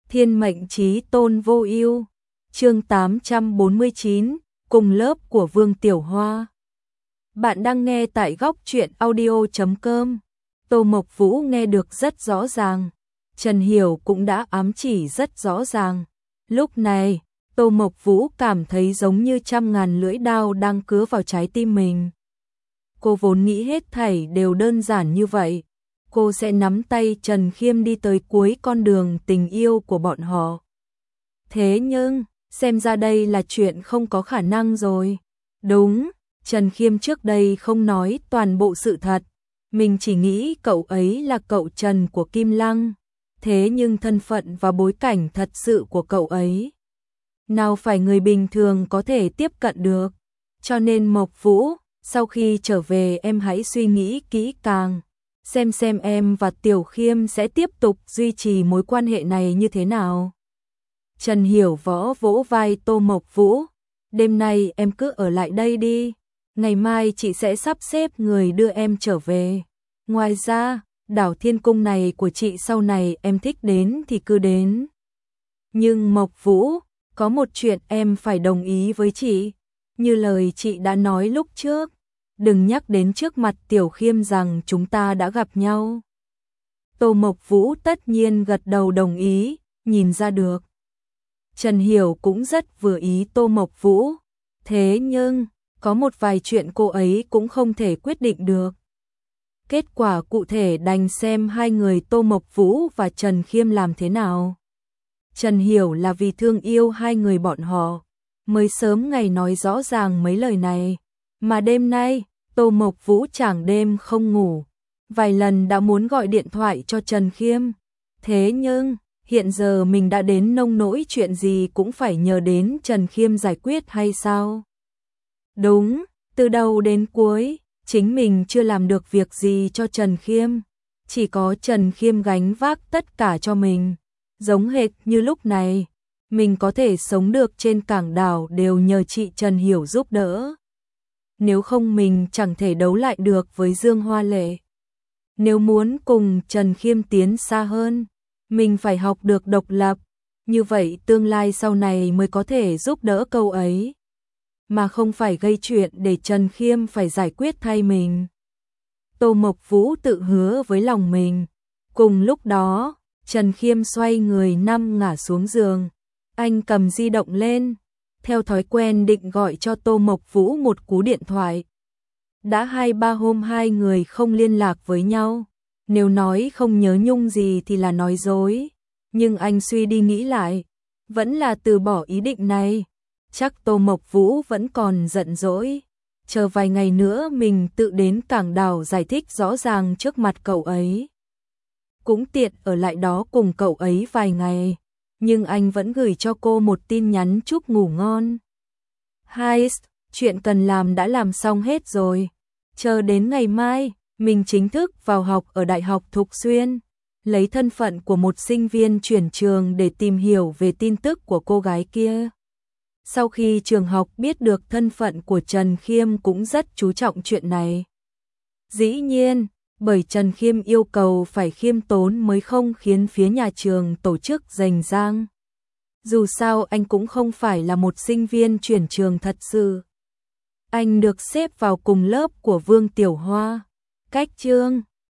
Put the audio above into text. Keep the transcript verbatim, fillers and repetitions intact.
Thiên mệnh chí tôn vô ưu. Chương tám trăm bốn mươi chín, cùng lớp của Vương Tiểu Hoa. Bạn đang nghe tại góc truyện audio chấm com. Tô Mộc Vũ nghe được rất rõ ràng, Trần Hiểu cũng đã ám chỉ rất rõ ràng. Lúc này, Tô Mộc Vũ cảm thấy giống như trăm ngàn lưỡi đao đang cứa vào trái tim mình. Cô vốn nghĩ hết thảy đều đơn giản như vậy. Cô sẽ nắm tay Trần Khiêm đi tới cuối con đường tình yêu của bọn họ. Thế nhưng, xem ra đây là chuyện không có khả năng rồi. Đúng, Trần Khiêm trước đây không nói toàn bộ sự thật. Mình chỉ nghĩ cậu ấy là cậu Trần của Kim Lăng. Thế nhưng thân phận và bối cảnh thật sự của cậu ấy nào phải người bình thường có thể tiếp cận được. Cho nên Mộc Vũ, sau khi trở về em hãy suy nghĩ kỹ càng. Xem xem em và Tiểu Khiêm sẽ tiếp tục duy trì mối quan hệ này như thế nào. Trần Hiểu võ vỗ vai Tô Mộc Vũ. Đêm nay em cứ ở lại đây đi. Ngày mai chị sẽ sắp xếp người đưa em trở về. Ngoài ra, đảo Thiên Cung này của chị sau này em thích đến thì cứ đến. Nhưng Mộc Vũ, có một chuyện em phải đồng ý với chị. Như lời chị đã nói lúc trước. Đừng nhắc đến trước mặt Tiểu Khiêm rằng chúng ta đã gặp nhau. Tô Mộc Vũ tất nhiên gật đầu đồng ý, nhìn ra được. Trần Hiểu cũng rất vừa ý Tô Mộc Vũ. Thế nhưng, có một vài chuyện cô ấy cũng không thể quyết định được. Kết quả cụ thể đành xem hai người Tô Mộc Vũ và Trần Khiêm làm thế nào. Trần Hiểu là vì thương yêu hai người bọn họ, mới sớm ngày nói rõ ràng mấy lời này. Mà đêm nay, Tô Mộc Vũ chẳng đêm không ngủ, vài lần đã muốn gọi điện thoại cho Trần Khiêm. Thế nhưng, hiện giờ mình đã đến nông nỗi chuyện gì cũng phải nhờ đến Trần Khiêm giải quyết hay sao? Đúng, từ đầu đến cuối, chính mình chưa làm được việc gì cho Trần Khiêm. Chỉ có Trần Khiêm gánh vác tất cả cho mình. Giống hệt như lúc này, mình có thể sống được trên cảng đảo đều nhờ chị Trần Hiểu giúp đỡ. Nếu không mình chẳng thể đấu lại được với Dương Hoa Lệ. Nếu muốn cùng Trần Khiêm tiến xa hơn, mình phải học được độc lập, như vậy tương lai sau này mới có thể giúp đỡ cậu ấy, mà không phải gây chuyện để Trần Khiêm phải giải quyết thay mình. Tô Mộc Vũ tự hứa với lòng mình. Cùng lúc đó, Trần Khiêm xoay người nằm ngả xuống giường, anh cầm di động lên. Theo thói quen định gọi cho Tô Mộc Vũ một cú điện thoại. Đã hai ba hôm hai người không liên lạc với nhau. Nếu nói không nhớ nhung gì thì là nói dối. Nhưng anh suy đi nghĩ lại, vẫn là từ bỏ ý định này. Chắc Tô Mộc Vũ vẫn còn giận dỗi. Chờ vài ngày nữa mình tự đến cảng đảo giải thích rõ ràng trước mặt cậu ấy. Cũng tiện ở lại đó cùng cậu ấy vài ngày. Nhưng anh vẫn gửi cho cô một tin nhắn chúc ngủ ngon. Hai, chuyện cần làm đã làm xong hết rồi. Chờ đến ngày mai, mình chính thức vào học ở Đại học Thục Xuyên. Lấy thân phận của một sinh viên chuyển trường để tìm hiểu về tin tức của cô gái kia. Sau khi trường học biết được thân phận của Trần Khiêm cũng rất chú trọng chuyện này. Dĩ nhiên, bởi Trần Khiêm yêu cầu phải khiêm tốn mới không khiến phía nhà trường tổ chức rành rang. Dù sao anh cũng không phải là một sinh viên chuyển trường thật sự. Anh được xếp vào cùng lớp của Vương Tiểu Hoa. Cách chương